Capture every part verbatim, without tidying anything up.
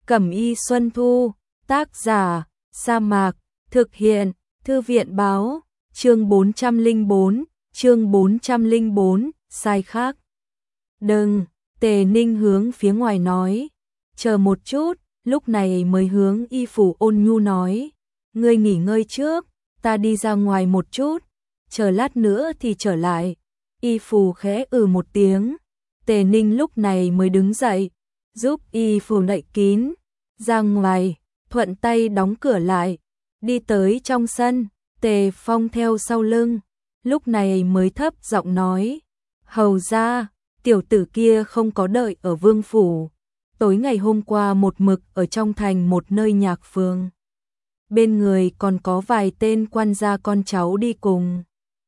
Cẩm y Xuân Thu, tác giả, Sa Mạc, thực hiện, Thư viện báo, chương bốn trăm lẻ bốn, chương bốn trăm lẻ bốn, sai khác. Đừng, Tề Ninh hướng phía ngoài nói, chờ một chút, lúc này mới hướng y phủ ôn nhu nói, ngươi nghỉ ngơi trước, ta đi ra ngoài một chút, chờ lát nữa thì trở lại. Y phủ khẽ ừ một tiếng, Tề Ninh lúc này mới đứng dậy, giúp y phủ đậy kín, ra ngoài, thuận tay đóng cửa lại, đi tới trong sân, Tề Phong theo sau lưng, lúc này mới thấp giọng nói, hầu ra, tiểu tử kia không có đợi ở vương phủ, tối ngày hôm qua một mực ở trong thành một nơi nhạc phường. Bên người còn có vài tên quan gia con cháu đi cùng.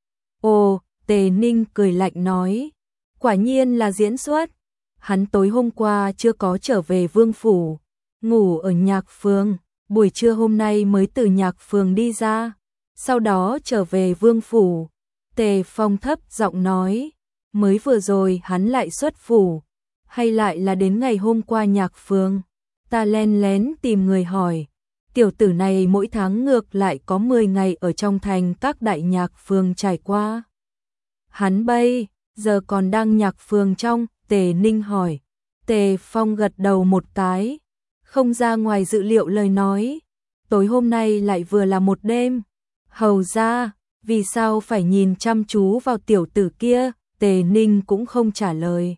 Ồ, Tề Ninh cười lạnh nói, quả nhiên là diễn xuất, hắn tối hôm qua chưa có trở về vương phủ, ngủ ở nhạc phường, buổi trưa hôm nay mới từ nhạc phường đi ra, sau đó trở về vương phủ. Tề Phong thấp giọng nói, mới vừa rồi hắn lại xuất phủ, hay lại là đến ngày hôm qua nhạc phường? Ta len lén tìm người hỏi, tiểu tử này mỗi tháng ngược lại có mười ngày ở trong thành các đại nhạc phường trải qua. Hắn bây giờ còn đang nhạc phường trong? Tề Ninh hỏi. Tề Phong gật đầu một cái, không ra ngoài dự liệu lời nói, tối hôm nay lại vừa là một đêm. Hầu ra, vì sao phải nhìn chăm chú vào tiểu tử kia? Tề Ninh cũng không trả lời.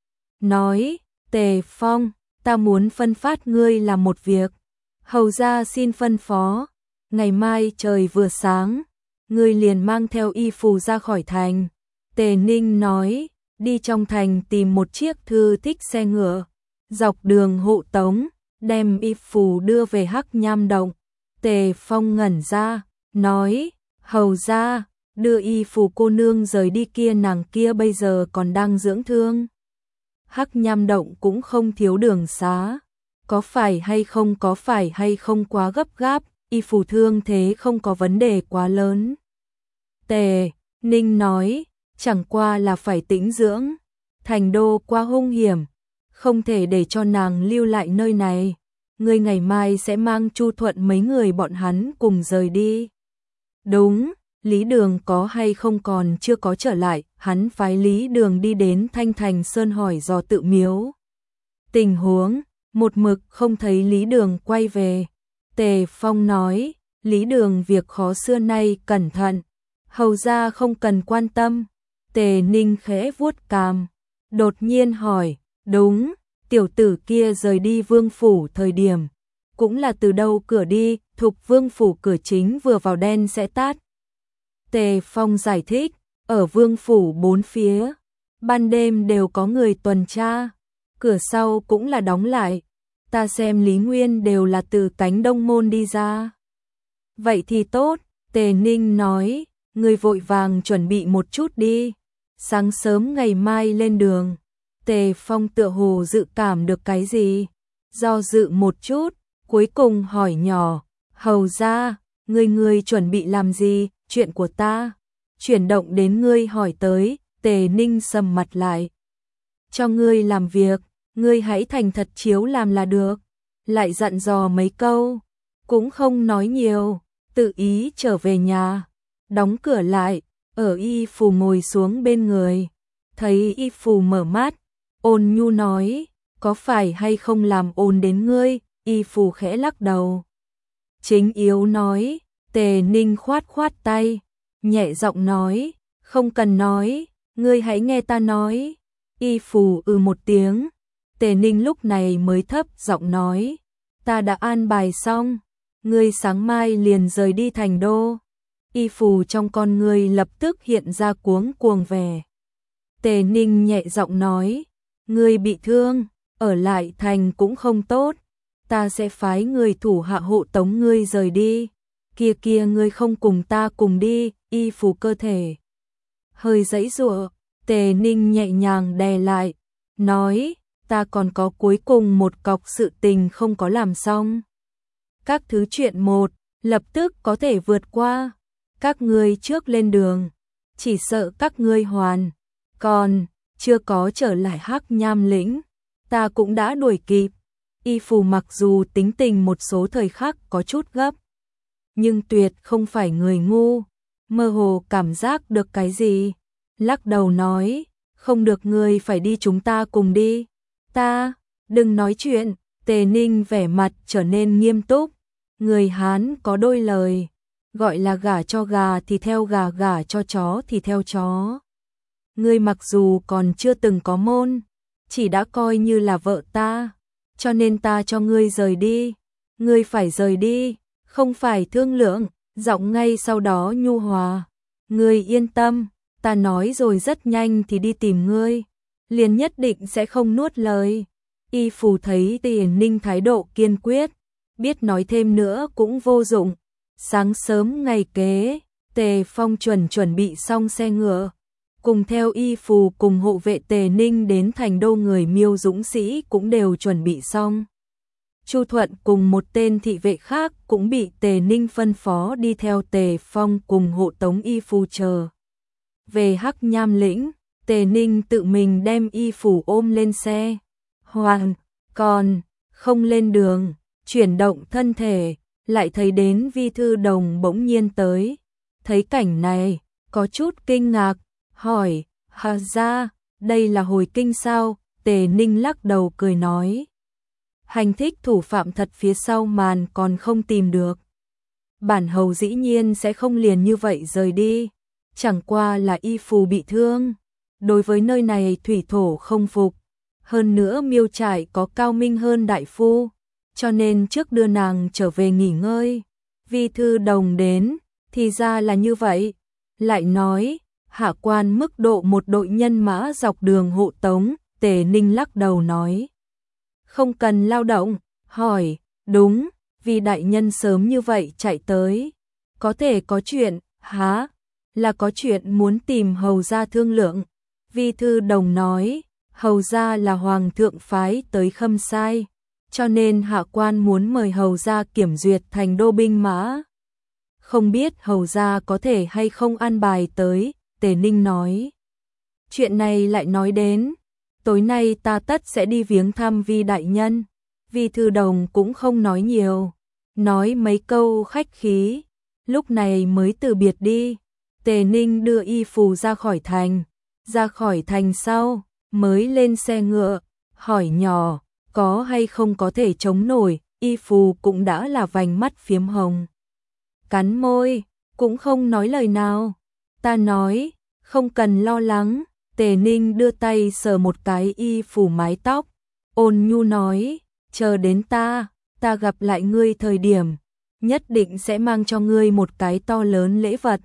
Nói, Tề Phong, ta muốn phân phát ngươi làm một việc. Hầu ra xin phân phó, ngày mai trời vừa sáng, ngươi liền mang theo y phù ra khỏi thành. Tề Ninh nói, đi trong thành tìm một chiếc thư thích xe ngựa, dọc đường hộ tống, đem y phù đưa về Hắc Nham Động. Tề Phong ngẩn ra, nói, hầu ra, đưa y phù cô nương rời đi kia, nàng kia bây giờ còn đang dưỡng thương. Hắc Nham Động cũng không thiếu đường xá, có phải hay không có phải hay không quá gấp gáp, y phù thương thế không có vấn đề quá lớn. Tề Ninh nói, chẳng qua là phải tĩnh dưỡng, thành đô quá hung hiểm, không thể để cho nàng lưu lại nơi này, ngươi ngày mai sẽ mang Chu Thuận mấy người bọn hắn cùng rời đi. Đúng, Lý Đường có hay không còn chưa có trở lại, hắn phái Lý Đường đi đến Thanh Thành Sơn hỏi dò tự miếu. Tình huống, một mực không thấy Lý Đường quay về. Tề Phong nói, Lý Đường việc khó xưa nay cẩn thận, hầu ra không cần quan tâm. Tề Ninh khẽ vuốt cằm, đột nhiên hỏi, đúng, tiểu tử kia rời đi vương phủ thời điểm, cũng là từ đâu cửa đi? Thục vương phủ cửa chính vừa vào đen sẽ tắt. Tề Phong giải thích, ở vương phủ bốn phía, ban đêm đều có người tuần tra, cửa sau cũng là đóng lại, ta xem Lý Nguyên đều là từ cánh đông môn đi ra. Vậy thì tốt, Tề Ninh nói, ngươi vội vàng chuẩn bị một chút đi, sáng sớm ngày mai lên đường. Tề Phong tựa hồ dự cảm được cái gì, do dự một chút, cuối cùng hỏi nhỏ, hầu ra, ngươi ngươi chuẩn bị làm gì? Chuyện của ta, chuyển động đến ngươi hỏi tới. Tề Ninh sầm mặt lại, cho ngươi làm việc, ngươi hãy thành thật chiếu làm là được. Lại dặn dò mấy câu, cũng không nói nhiều, tự ý trở về nhà, đóng cửa lại, ở y phù ngồi xuống bên người, thấy y phù mở mắt, ôn nhu nói, có phải hay không làm ồn đến ngươi? Y phù khẽ lắc đầu, chính yếu nói. Tề Ninh khoát khoát tay, nhẹ giọng nói, không cần nói, ngươi hãy nghe ta nói. Y phù ừ một tiếng, Tề Ninh lúc này mới thấp giọng nói, ta đã an bài xong, ngươi sáng mai liền rời đi thành đô. Y phù trong con ngươi lập tức hiện ra cuống cuồng vẻ. Tề Ninh nhẹ giọng nói, ngươi bị thương, ở lại thành cũng không tốt, ta sẽ phái người thủ hạ hộ tống ngươi rời đi. Kia kia ngươi không cùng ta cùng đi? Y phù cơ thể hơi giãy giụa, Tề Ninh nhẹ nhàng đè lại, nói, ta còn có cuối cùng một cọc sự tình không có làm xong. Các thứ chuyện một, lập tức có thể vượt qua, các ngươi trước lên đường, chỉ sợ các ngươi hoàn còn chưa có trở lại Hắc Nham lĩnh, ta cũng đã đuổi kịp. Y Phù mặc dù tính tình một số thời khắc có chút gấp, nhưng tuyệt không phải người ngu, mơ hồ cảm giác được cái gì, lắc đầu nói, không được, ngươi phải đi, chúng ta cùng đi. Ta, đừng nói chuyện. Tề Ninh vẻ mặt trở nên nghiêm túc, người Hán có đôi lời, gọi là gả cho gà thì theo gà, gả cho chó thì theo chó. Ngươi mặc dù còn chưa từng có môn, chỉ đã coi như là vợ ta, cho nên ta cho ngươi rời đi. Ngươi phải rời đi, không phải thương lượng, giọng ngay sau đó nhu hòa. Ngươi yên tâm, ta nói rồi rất nhanh thì đi tìm ngươi, liền nhất định sẽ không nuốt lời. Y Phù thấy Tề Ninh thái độ kiên quyết, biết nói thêm nữa cũng vô dụng. Sáng sớm ngày kế, Tề Phong chuẩn chuẩn bị xong xe ngựa, cùng theo Y Phù cùng hộ vệ Tề Ninh đến thành đô, người Miêu dũng sĩ cũng đều chuẩn bị xong. Chu Thuận cùng một tên thị vệ khác cũng bị Tề Ninh phân phó đi theo Tề Phong cùng hộ tống Y Phù chờ. Về Hắc Nham lĩnh, Tề Ninh tự mình đem Y Phù ôm lên xe. Hoàn, còn không lên đường, chuyển động thân thể, lại thấy đến Vi Thư Đồng bỗng nhiên tới. Thấy cảnh này, có chút kinh ngạc, hỏi, hà ra, đây là hồi kinh sao? Tề Ninh lắc đầu cười nói, hành thích thủ phạm thật, phía sau màn còn không tìm được. Bản hầu dĩ nhiên sẽ không liền như vậy rời đi, chẳng qua là Y Phù bị thương, đối với nơi này thủy thổ không phục. Hơn nữa Miêu trại có cao minh hơn đại phu, cho nên trước đưa nàng trở về nghỉ ngơi. Vi Thư Đồng đến, thì ra là như vậy. Lại nói, hạ quan mức độ một đội nhân mã dọc đường hộ tống. Tề Ninh lắc đầu nói, không cần lao động. Hỏi, đúng, vì đại nhân sớm như vậy chạy tới, có thể có chuyện, hả? Là có chuyện muốn tìm hầu gia thương lượng. Vi Thư Đồng nói, hầu gia là hoàng thượng phái tới Khâm Sai, cho nên hạ quan muốn mời hầu gia kiểm duyệt thành đô binh mã. Không biết hầu gia có thể hay không an bài tới. Tề Ninh nói, chuyện này lại nói đến, tối nay ta tất sẽ đi viếng thăm Vi đại nhân. Vi Thư Đồng cũng không nói nhiều, nói mấy câu khách khí, lúc này mới từ biệt đi. Tề Ninh đưa Y Phù ra khỏi thành, ra khỏi thành sau mới lên xe ngựa, hỏi nhỏ, có hay không có thể chống nổi. Y Phù cũng đã là vành mắt phiếm hồng, cắn môi, cũng không nói lời nào. Ta nói, không cần lo lắng. Tề Ninh đưa tay sờ một cái Y Phù mái tóc, ôn nhu nói, chờ đến ta, ta gặp lại ngươi thời điểm, nhất định sẽ mang cho ngươi một cái to lớn lễ vật.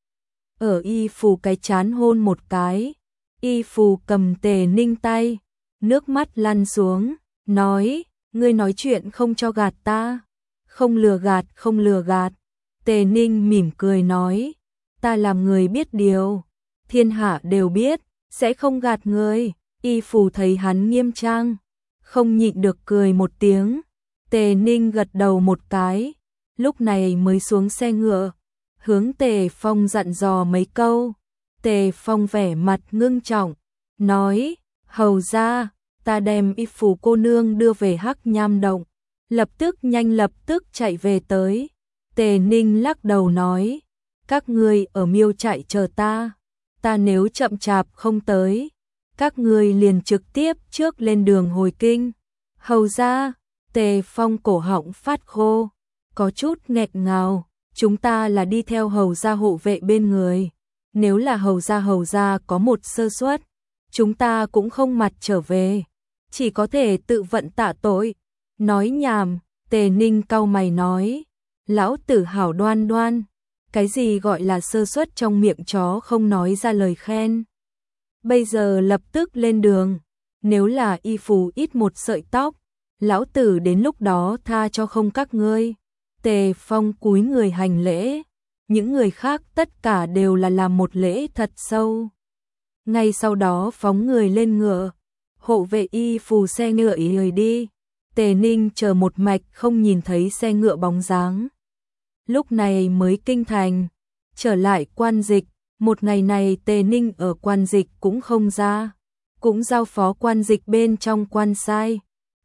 Ở Y Phù cái chán hôn một cái. Y Phù cầm Tề Ninh tay, nước mắt lăn xuống, nói, ngươi nói chuyện không cho gạt ta. Không lừa gạt, không lừa gạt. Tề Ninh mỉm cười nói, ta làm người biết điều, thiên hạ đều biết, sẽ không gạt người. Y Phù thấy hắn nghiêm trang, không nhịn được cười một tiếng. Tề Ninh gật đầu một cái, lúc này mới xuống xe ngựa, hướng Tề Phong dặn dò mấy câu. Tề Phong vẻ mặt ngưng trọng, nói, hầu ra, ta đem Y Phù cô nương đưa về Hắc Nham động. Lập tức nhanh lập tức chạy về tới. Tề Ninh lắc đầu nói, các ngươi ở Miêu trại chờ ta, ta nếu chậm chạp không tới, các ngươi liền trực tiếp trước lên đường hồi kinh. Hầu ra, Tề Phong cổ họng phát khô, có chút nghẹt ngào, chúng ta là đi theo hầu gia hộ vệ bên người, nếu là hầu gia hầu gia có một sơ suất, chúng ta cũng không mặt trở về, chỉ có thể tự vận tạ tội. Nói nhảm. Tề Ninh cau mày nói, lão tử hảo đoan đoan, cái gì gọi là sơ suất, trong miệng chó không nói ra lời khen. Bây giờ lập tức lên đường, nếu là Y Phù ít một sợi tóc, lão tử đến lúc đó tha cho không các ngươi. Tề Phong cúi người hành lễ, những người khác tất cả đều là làm một lễ thật sâu. Ngay sau đó phóng người lên ngựa, hộ vệ Y Phù xe ngựa ý người đi. Tề Ninh chờ một mạch không nhìn thấy xe ngựa bóng dáng. Lúc này mới kinh thành, trở lại quan dịch. Một ngày này Tề Ninh ở quan dịch cũng không ra, cũng giao phó quan dịch bên trong quan sai,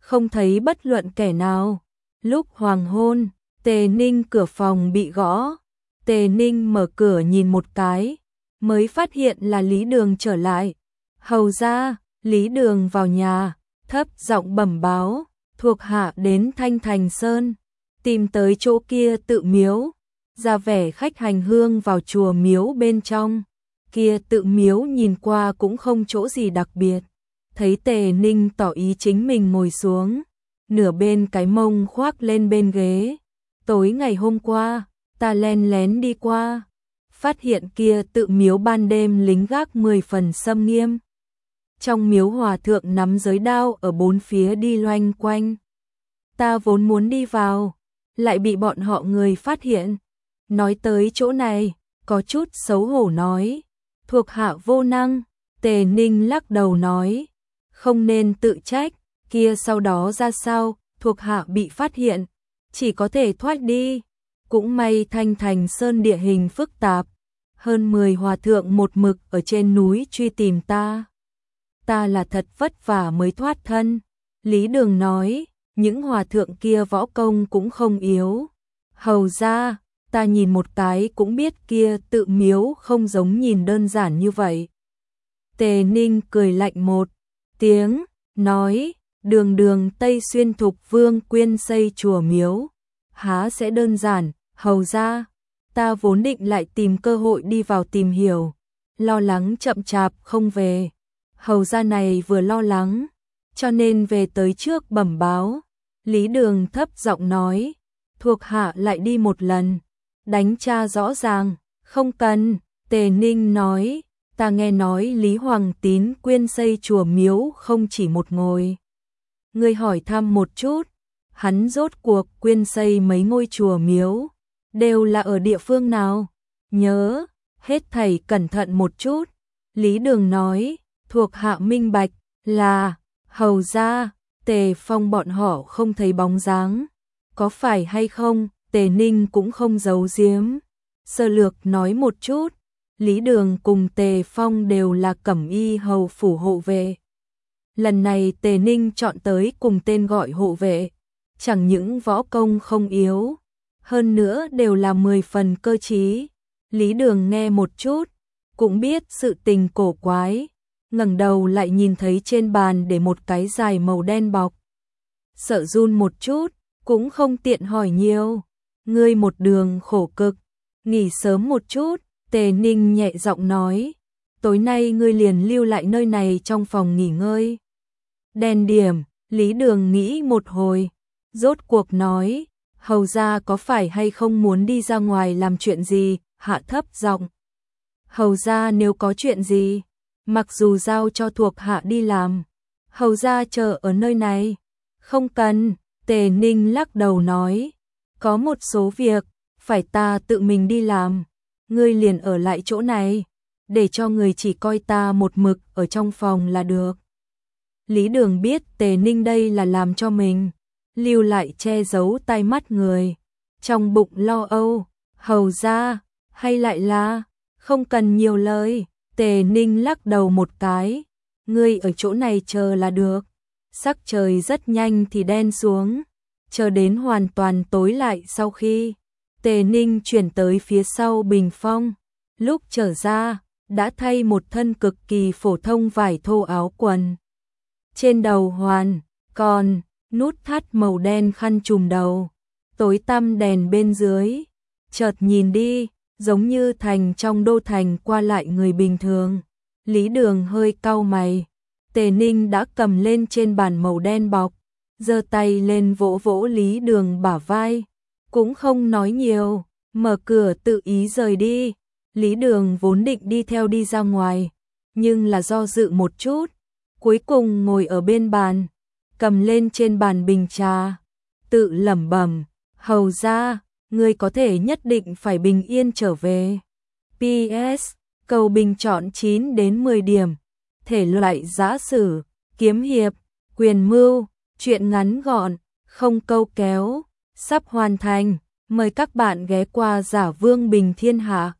không thấy bất luận kẻ nào. Lúc hoàng hôn, Tề Ninh cửa phòng bị gõ. Tề Ninh mở cửa nhìn một cái, mới phát hiện là Lý Đường trở lại. Hầu ra, Lý Đường vào nhà, thấp giọng bẩm báo, thuộc hạ đến Thanh Thành Sơn, tìm tới chỗ kia tự miếu, ra vẻ khách hành hương vào chùa miếu bên trong. Kia tự miếu nhìn qua cũng không chỗ gì đặc biệt. Thấy Tề Ninh tỏ ý chính mình ngồi xuống, nửa bên cái mông khoác lên bên ghế. Tối ngày hôm qua, ta len lén đi qua, phát hiện kia tự miếu ban đêm lính gác mười phần xâm nghiêm. Trong miếu hòa thượng nắm giới đao ở bốn phía đi loanh quanh. Ta vốn muốn đi vào, lại bị bọn họ người phát hiện. Nói tới chỗ này, có chút xấu hổ nói, thuộc hạ vô năng. Tề Ninh lắc đầu nói, không nên tự trách, kia sau đó ra sao, thuộc hạ bị phát hiện, chỉ có thể thoát đi. Cũng may Thanh Thành Sơn địa hình phức tạp, hơn mười hòa thượng một mực ở trên núi truy tìm ta. Ta là thật vất vả mới thoát thân. Lý Đường nói, những hòa thượng kia võ công cũng không yếu. Hầu ra, ta nhìn một cái cũng biết kia tự miếu không giống nhìn đơn giản như vậy. Tề Ninh cười lạnh một tiếng, nói, đường đường Tây Xuyên Thục Vương quyên xây chùa miếu, há sẽ đơn giản. Hầu ra, ta vốn định lại tìm cơ hội đi vào tìm hiểu, lo lắng chậm chạp không về. Hầu ra này vừa lo lắng, cho nên về tới trước bẩm báo. Lý Đường thấp giọng nói, thuộc hạ lại đi một lần, đánh tra rõ ràng. Không cần. Tề Ninh nói, ta nghe nói Lý Hoàng Tín quyên xây chùa miếu không chỉ một ngôi. Ngươi hỏi thăm một chút, hắn rốt cuộc quyên xây mấy ngôi chùa miếu, đều là ở địa phương nào? Nhớ, hết thảy cẩn thận một chút. Lý Đường nói, thuộc hạ minh bạch, là, hầu ra, Tề Phong bọn họ không thấy bóng dáng. Có phải hay không? Tề Ninh cũng không giấu giếm, sơ lược nói một chút. Lý Đường cùng Tề Phong đều là cẩm y hầu phủ hộ vệ. Lần này Tề Ninh chọn tới cùng tên gọi hộ vệ, chẳng những võ công không yếu, hơn nữa đều là mười phần cơ trí. Lý Đường nghe một chút, cũng biết sự tình cổ quái, ngẩng đầu lại nhìn thấy trên bàn để một cái dài màu đen bọc. Sợ run một chút, cũng không tiện hỏi nhiều. Ngươi một đường khổ cực, nghỉ sớm một chút. Tề Ninh nhẹ giọng nói, tối nay ngươi liền lưu lại nơi này trong phòng nghỉ ngơi. Đèn điểm. Lý Đường nghĩ một hồi, rốt cuộc nói, hầu ra có phải hay không muốn đi ra ngoài làm chuyện gì? Hạ thấp giọng, hầu ra nếu có chuyện gì, mặc dù giao cho thuộc hạ đi làm, hầu ra chờ ở nơi này. Không cần. Tề Ninh lắc đầu nói, có một số việc phải ta tự mình đi làm, ngươi liền ở lại chỗ này, để cho người chỉ coi ta một mực ở trong phòng là được. Lý Đường biết Tề Ninh đây là làm cho mình lưu lại che giấu tai mắt người, trong bụng lo âu, hầu ra, hay lại là không cần nhiều lời. Tề Ninh lắc đầu một cái, ngươi ở chỗ này chờ là được. Sắc trời rất nhanh thì đen xuống, chờ đến hoàn toàn tối lại sau khi Tề Ninh chuyển tới phía sau bình phong, lúc trở ra, đã thay một thân cực kỳ phổ thông vải thô áo quần. Trên đầu hoàn, còn, nút thắt màu đen khăn trùm đầu, tối tăm đèn bên dưới, chợt nhìn đi, giống như thành trong đô thành qua lại người bình thường. Lý Đường hơi cau mày, Tề Ninh đã cầm lên trên bàn màu đen bọc, giơ tay lên vỗ vỗ Lý Đường bả vai, cũng không nói nhiều, mở cửa tự ý rời đi. Lý Đường vốn định đi theo đi ra ngoài, nhưng là do dự một chút, cuối cùng ngồi ở bên bàn, cầm lên trên bàn bình trà, tự lẩm bẩm, hầu ra, ngươi có thể nhất định phải bình yên trở về. pê ét, cầu bình chọn chín đến mười điểm, thể loại giã sử, kiếm hiệp, quyền mưu, truyện ngắn gọn, không câu kéo, sắp hoàn thành, mời các bạn ghé qua Giả Vương Bình Thiên Hạ.